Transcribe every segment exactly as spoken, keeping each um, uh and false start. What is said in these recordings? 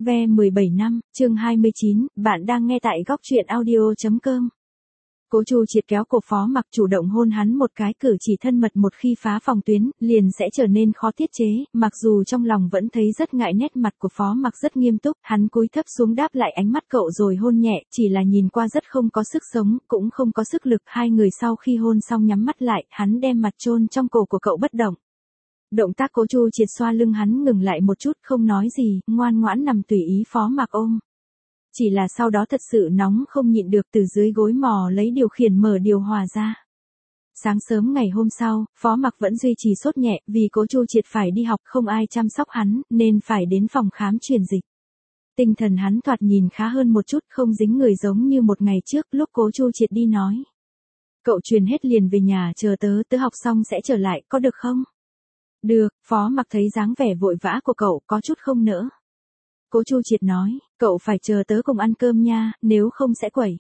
Ve mười bảy năm, chương hai mươi chín, bạn đang nghe tại góc truyện audio chấm com. Cố Chu Triệt kéo cổ Phó Mặc chủ động hôn hắn một cái, cử chỉ thân mật một khi phá phòng tuyến, liền sẽ trở nên khó tiết chế, mặc dù trong lòng vẫn thấy rất ngại nét mặt của Phó Mặc rất nghiêm túc, hắn cúi thấp xuống đáp lại ánh mắt cậu rồi hôn nhẹ, chỉ là nhìn qua rất không có sức sống, cũng không có sức lực. Hai người sau khi hôn xong nhắm mắt lại, hắn đem mặt chôn trong cổ của cậu bất động. Động tác Cố Chu Triệt xoa lưng hắn ngừng lại một chút, không nói gì, ngoan ngoãn nằm tùy ý Phó Mặc ôm. Chỉ là sau đó thật sự nóng không nhịn được, từ dưới gối mò lấy điều khiển mở điều hòa ra. Sáng sớm ngày hôm sau, Phó Mặc vẫn duy trì sốt nhẹ, vì Cố Chu Triệt phải đi học không ai chăm sóc hắn, nên phải đến phòng khám truyền dịch. Tinh thần hắn thoạt nhìn khá hơn một chút, không dính người giống như một ngày trước lúc Cố Chu Triệt đi nói. Cậu truyền hết liền về nhà chờ tớ, tớ học xong sẽ trở lại, có được không? Được, Phó Mặc thấy dáng vẻ vội vã của cậu có chút không nỡ. Cố Chu Triệt nói, cậu phải chờ tớ cùng ăn cơm nha, nếu không sẽ quẩy.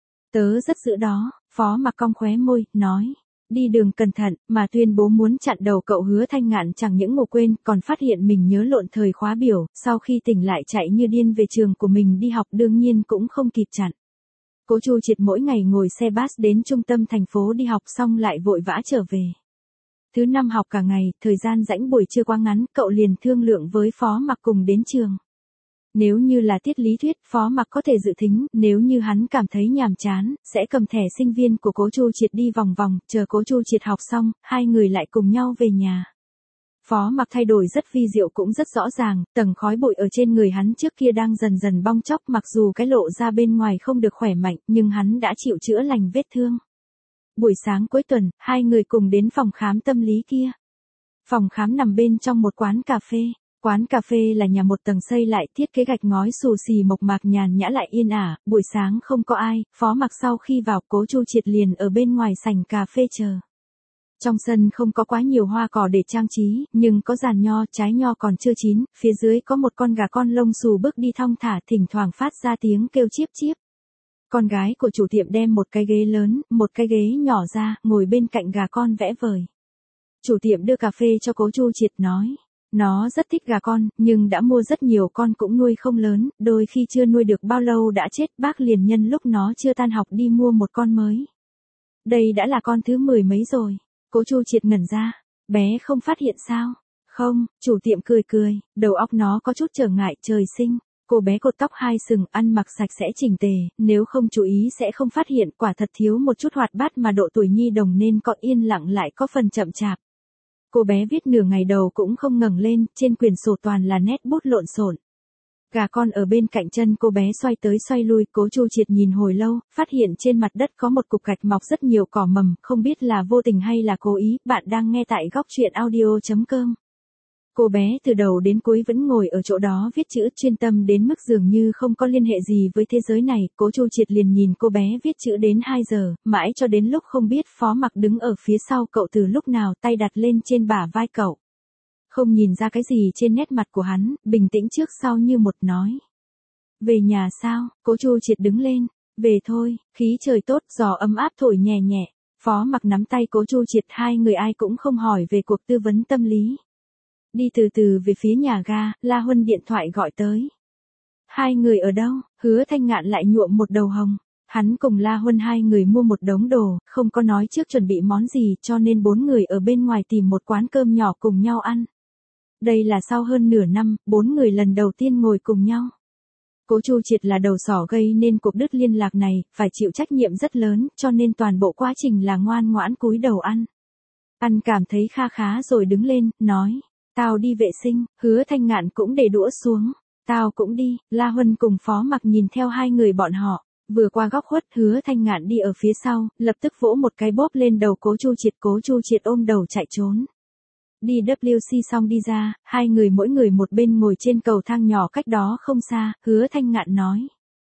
Tớ rất giữ đó, Phó Mặc cong khóe môi, nói. Đi đường cẩn thận, mà tuyên bố muốn chặn đầu cậu. Hứa Thanh Ngạn chẳng những ngủ quên, còn phát hiện mình nhớ lộn thời khóa biểu, sau khi tỉnh lại chạy như điên về trường của mình đi học, đương nhiên cũng không kịp chặn. Cố Chu Triệt mỗi ngày ngồi xe bus đến trung tâm thành phố đi học xong lại vội vã trở về. Thứ năm học cả ngày, thời gian rảnh buổi trưa quá ngắn, cậu liền thương lượng với Phó Mặc cùng đến trường. Nếu như là tiết lý thuyết, Phó Mặc có thể dự thính, nếu như hắn cảm thấy nhàm chán, sẽ cầm thẻ sinh viên của Cố Chu Triệt đi vòng vòng, chờ Cố Chu Triệt học xong, hai người lại cùng nhau về nhà. Phó Mặc thay đổi rất vi diệu cũng rất rõ ràng, tầng khói bụi ở trên người hắn trước kia đang dần dần bong tróc, mặc dù cái lộ ra bên ngoài không được khỏe mạnh, nhưng hắn đã chịu chữa lành vết thương. Buổi sáng cuối tuần, hai người cùng đến phòng khám tâm lý kia. Phòng khám nằm bên trong một quán cà phê. Quán cà phê là nhà một tầng xây lại, thiết kế gạch ngói xù xì mộc mạc, nhàn nhã lại yên ả. Buổi sáng không có ai, Phó Mặc sau khi vào, Cố Chu Triệt liền ở bên ngoài sảnh cà phê chờ. Trong sân không có quá nhiều hoa cỏ để trang trí, nhưng có giàn nho, trái nho còn chưa chín, phía dưới có một con gà con lông xù bước đi thong thả, thỉnh thoảng phát ra tiếng kêu chíp chíp. Con gái của chủ tiệm đem một cái ghế lớn, một cái ghế nhỏ ra, ngồi bên cạnh gà con vẽ vời. Chủ tiệm đưa cà phê cho Cố Chu Triệt nói. Nó rất thích gà con, nhưng đã mua rất nhiều con cũng nuôi không lớn, đôi khi chưa nuôi được bao lâu đã chết, bác liền nhân lúc nó chưa tan học đi mua một con mới. Đây đã là con thứ mười mấy rồi. Cố Chu Triệt ngẩn ra, bé không phát hiện sao? Không, chủ tiệm cười cười, đầu óc nó có chút trở ngại, trời sinh. Cô bé cột tóc hai sừng, ăn mặc sạch sẽ chỉnh tề, nếu không chú ý sẽ không phát hiện, quả thật thiếu một chút hoạt bát mà độ tuổi nhi đồng nên có yên lặng lại có phần chậm chạp. Cô bé viết nửa ngày đầu cũng không ngẩng lên, trên quyển sổ toàn là nét bút lộn xộn. Gà con ở bên cạnh chân cô bé xoay tới xoay lui, Cố Chu Triệt nhìn hồi lâu, phát hiện trên mặt đất có một cục gạch mọc rất nhiều cỏ mầm, không biết là vô tình hay là cố ý. Bạn đang nghe tại góc truyện audio chấm com. Cô bé từ đầu đến cuối vẫn ngồi ở chỗ đó viết chữ, chuyên tâm đến mức dường như không có liên hệ gì với thế giới này. Cố Chu Triệt liền nhìn cô bé viết chữ đến hai giờ, mãi cho đến lúc không biết Phó Mặc đứng ở phía sau cậu từ lúc nào, tay đặt lên trên bả vai cậu. Không nhìn ra cái gì trên nét mặt của hắn, bình tĩnh trước sau như một, nói. Về nhà sao? Cố Chu Triệt đứng lên. Về thôi, khí trời tốt, gió ấm áp thổi nhẹ nhẹ. Phó Mặc nắm tay Cố Chu Triệt, hai người ai cũng không hỏi về cuộc tư vấn tâm lý. Đi từ từ về phía nhà ga, La Huân điện thoại gọi tới. Hai người ở đâu? Hứa Thanh Ngạn lại nhuộm một đầu hồng. Hắn cùng La Huân hai người mua một đống đồ, không có nói trước chuẩn bị món gì, cho nên bốn người ở bên ngoài tìm một quán cơm nhỏ cùng nhau ăn. Đây là sau hơn nửa năm, bốn người lần đầu tiên ngồi cùng nhau. Cố Chu Triệt là đầu sỏ gây nên cuộc đứt liên lạc này, phải chịu trách nhiệm rất lớn, cho nên toàn bộ quá trình là ngoan ngoãn cúi đầu ăn. Ăn cảm thấy kha khá rồi đứng lên, nói. Tao đi vệ sinh. Hứa Thanh Ngạn cũng để đũa xuống. Tao cũng đi. La Huân cùng Phó Mặc nhìn theo hai người bọn họ. Vừa qua góc khuất, Hứa Thanh Ngạn đi ở phía sau, lập tức vỗ một cái bóp lên đầu Cố Chu Triệt. Cố Chu Triệt ôm đầu chạy trốn. Đi W C xong đi ra, hai người mỗi người một bên ngồi trên cầu thang nhỏ cách đó không xa. Hứa Thanh Ngạn nói.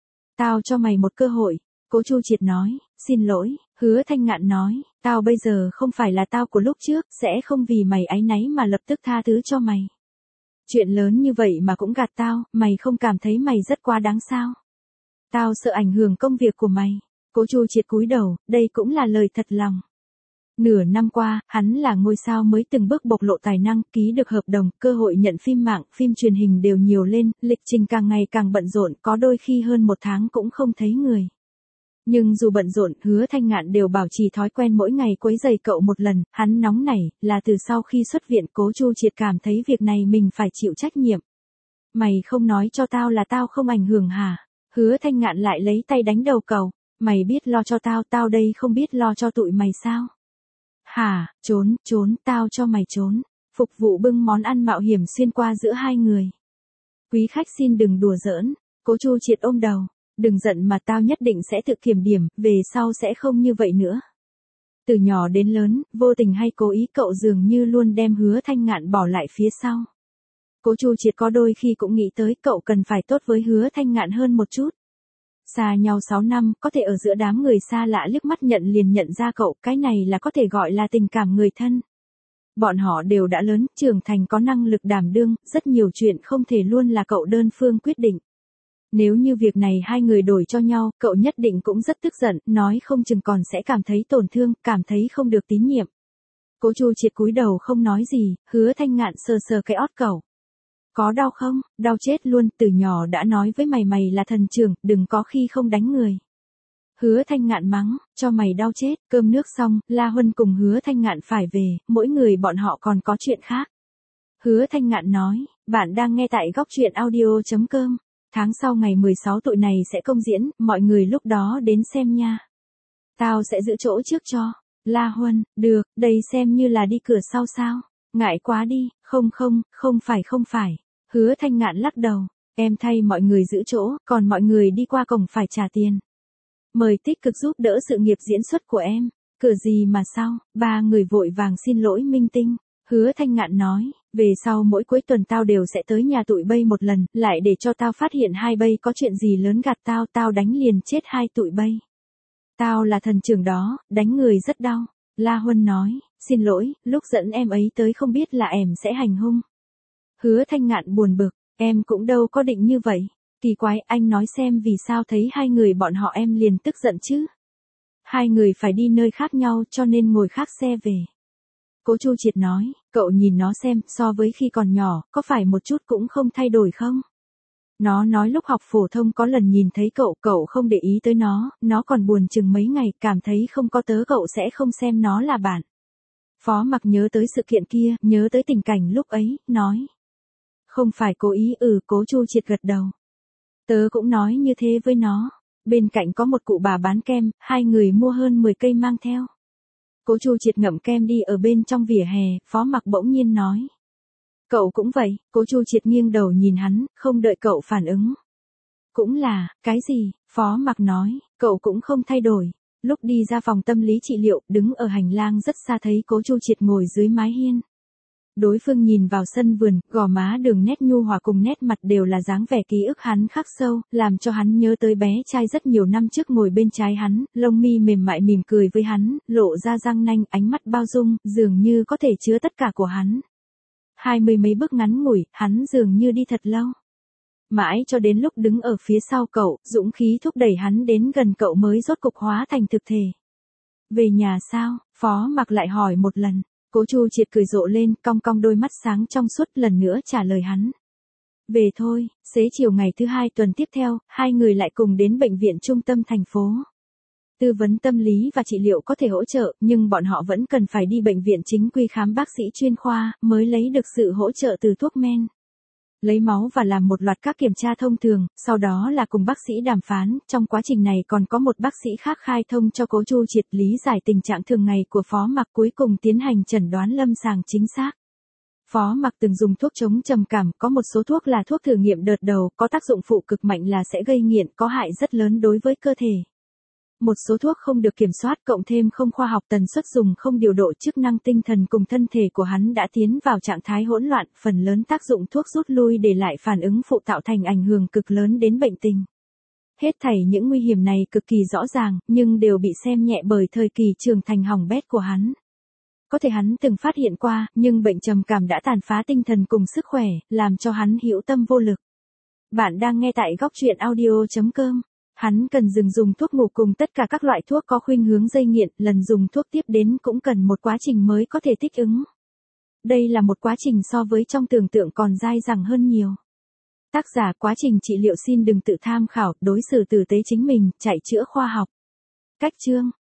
Tao cho mày một cơ hội. Cố Chu Triệt nói. Xin lỗi. Hứa Thanh Ngạn nói. Tao bây giờ không phải là tao của lúc trước, sẽ không vì mày áy náy mà lập tức tha thứ cho mày. Chuyện lớn như vậy mà cũng gạt tao, mày không cảm thấy mày rất quá đáng sao? Tao sợ ảnh hưởng công việc của mày. Cố Chu Triệt cúi đầu, đây cũng là lời thật lòng. Nửa năm qua, hắn là ngôi sao mới từng bước bộc lộ tài năng, ký được hợp đồng, cơ hội nhận phim mạng, phim truyền hình đều nhiều lên, lịch trình càng ngày càng bận rộn, có đôi khi hơn một tháng cũng không thấy người. Nhưng dù bận rộn, Hứa Thanh Ngạn đều bảo trì thói quen mỗi ngày quấy giày cậu một lần, hắn nóng nảy, là từ sau khi xuất viện Cố Chu Triệt cảm thấy việc này mình phải chịu trách nhiệm. Mày không nói cho tao là tao không ảnh hưởng hả? Hứa Thanh Ngạn lại lấy tay đánh đầu cậu, mày biết lo cho tao, tao đây không biết lo cho tụi mày sao? Hả, trốn, trốn, tao cho mày trốn. Phục vụ bưng món ăn mạo hiểm xuyên qua giữa hai người. Quý khách xin đừng đùa giỡn, Cố Chu Triệt ôm đầu. Đừng giận mà tao nhất định sẽ tự kiểm điểm, về sau sẽ không như vậy nữa. Từ nhỏ đến lớn, vô tình hay cố ý cậu dường như luôn đem Hứa Thanh Ngạn bỏ lại phía sau. Cố Chu Triệt có đôi khi cũng nghĩ tới cậu cần phải tốt với Hứa Thanh Ngạn hơn một chút. Xa nhau sáu năm, có thể ở giữa đám người xa lạ liếc mắt nhận liền nhận ra cậu, cái này là có thể gọi là tình cảm người thân. Bọn họ đều đã lớn, trưởng thành có năng lực đảm đương, rất nhiều chuyện không thể luôn là cậu đơn phương quyết định. Nếu như việc này hai người đổi cho nhau, cậu nhất định cũng rất tức giận, nói không chừng còn sẽ cảm thấy tổn thương, cảm thấy không được tín nhiệm. Cố Chu Triệt cúi đầu không nói gì, Hứa Thanh Ngạn sờ sờ cái ót cậu. Có đau không? Đau chết luôn, từ nhỏ đã nói với mày mày là thần trưởng, đừng có khi không đánh người. Hứa Thanh Ngạn mắng, cho mày đau chết, cơm nước xong, La Huân cùng Hứa Thanh Ngạn phải về, mỗi người bọn họ còn có chuyện khác. Hứa Thanh Ngạn nói, bạn đang nghe tại góc truyện audio chấm com. Tháng sau ngày mười sáu tụi này sẽ công diễn, mọi người lúc đó đến xem nha. Tao sẽ giữ chỗ trước cho. La Huân, được, đây xem như là đi cửa sau sao. Ngại quá đi, không không, không phải không phải. Hứa Thanh Ngạn lắc đầu, em thay mọi người giữ chỗ, còn mọi người đi qua cổng phải trả tiền. Mời tích cực giúp đỡ sự nghiệp diễn xuất của em. Cửa gì mà sao, ba người vội vàng xin lỗi minh tinh. Hứa Thanh Ngạn nói, về sau mỗi cuối tuần tao đều sẽ tới nhà tụi bay một lần, lại để cho tao phát hiện hai bay có chuyện gì lớn gạt tao, tao đánh liền chết hai tụi bay. Tao là thần trưởng đó, đánh người rất đau. La Huân nói, xin lỗi, lúc dẫn em ấy tới không biết là em sẽ hành hung. Hứa Thanh Ngạn buồn bực, em cũng đâu có định như vậy. Kỳ quái, anh nói xem vì sao thấy hai người bọn họ em liền tức giận chứ. Hai người phải đi nơi khác nhau cho nên ngồi khác xe về. Cố Chu Triệt nói, cậu nhìn nó xem, so với khi còn nhỏ, có phải một chút cũng không thay đổi không? Nó nói lúc học phổ thông có lần nhìn thấy cậu, cậu không để ý tới nó, nó còn buồn chừng mấy ngày, cảm thấy không có tớ cậu sẽ không xem nó là bạn. Phó Mặc nhớ tới sự kiện kia, nhớ tới tình cảnh lúc ấy, nói. Không phải cố ý, ừ, Cố Chu Triệt gật đầu. Tớ cũng nói như thế với nó. Bên cạnh có một cụ bà bán kem, hai người mua hơn mười cây mang theo. Cố Chu Triệt ngậm kem đi ở bên trong vỉa hè, Phó Mặc bỗng nhiên nói. Cậu cũng vậy, Cố Chu Triệt nghiêng đầu nhìn hắn, không đợi cậu phản ứng. Cũng là, cái gì, Phó Mặc nói, cậu cũng không thay đổi. Lúc đi ra phòng tâm lý trị liệu, đứng ở hành lang rất xa thấy Cố Chu Triệt ngồi dưới mái hiên. Đối phương nhìn vào sân vườn, gò má đường nét nhu hòa cùng nét mặt đều là dáng vẻ ký ức hắn khắc sâu, làm cho hắn nhớ tới bé trai rất nhiều năm trước ngồi bên trái hắn, lông mi mềm mại mỉm cười với hắn, lộ ra răng nanh, ánh mắt bao dung, dường như có thể chứa tất cả của hắn. Hai mươi mấy bước ngắn ngủi, hắn dường như đi thật lâu. Mãi cho đến lúc đứng ở phía sau cậu, dũng khí thúc đẩy hắn đến gần cậu mới rốt cục hóa thành thực thể. Về nhà sao? Phó Mặc lại hỏi một lần. Cố Chu Triệt cười rộ lên, cong cong đôi mắt sáng trong suốt lần nữa trả lời hắn. Về thôi, xế chiều ngày thứ hai tuần tiếp theo, hai người lại cùng đến bệnh viện trung tâm thành phố. Tư vấn tâm lý và trị liệu có thể hỗ trợ, nhưng bọn họ vẫn cần phải đi bệnh viện chính quy khám bác sĩ chuyên khoa, mới lấy được sự hỗ trợ từ thuốc men. Lấy máu và làm một loạt các kiểm tra thông thường, sau đó là cùng bác sĩ đàm phán, trong quá trình này còn có một bác sĩ khác khai thông cho Cố Chu Triệt lý giải tình trạng thường ngày của Phó Mặc, cuối cùng tiến hành chẩn đoán lâm sàng chính xác. Phó Mặc từng dùng thuốc chống trầm cảm, có một số thuốc là thuốc thử nghiệm đợt đầu, có tác dụng phụ cực mạnh là sẽ gây nghiện, có hại rất lớn đối với cơ thể. Một số thuốc không được kiểm soát cộng thêm không khoa học, tần suất dùng không điều độ, chức năng tinh thần cùng thân thể của hắn đã tiến vào trạng thái hỗn loạn, phần lớn tác dụng thuốc rút lui để lại phản ứng phụ tạo thành ảnh hưởng cực lớn đến bệnh tình. Hết thảy những nguy hiểm này cực kỳ rõ ràng, nhưng đều bị xem nhẹ bởi thời kỳ trưởng thành hỏng bét của hắn. Có thể hắn từng phát hiện qua, nhưng bệnh trầm cảm đã tàn phá tinh thần cùng sức khỏe, làm cho hắn hữu tâm vô lực. Bạn đang nghe tại góc truyện audio chấm com. Hắn cần dừng dùng thuốc ngủ cùng tất cả các loại thuốc có khuynh hướng gây nghiện, lần dùng thuốc tiếp đến cũng cần một quá trình mới có thể thích ứng. Đây là một quá trình so với trong tưởng tượng còn dai dẳng hơn nhiều. Tác giả: quá trình trị liệu xin đừng tự tham khảo, đối xử tử tế chính mình, chạy chữa khoa học. Cách chương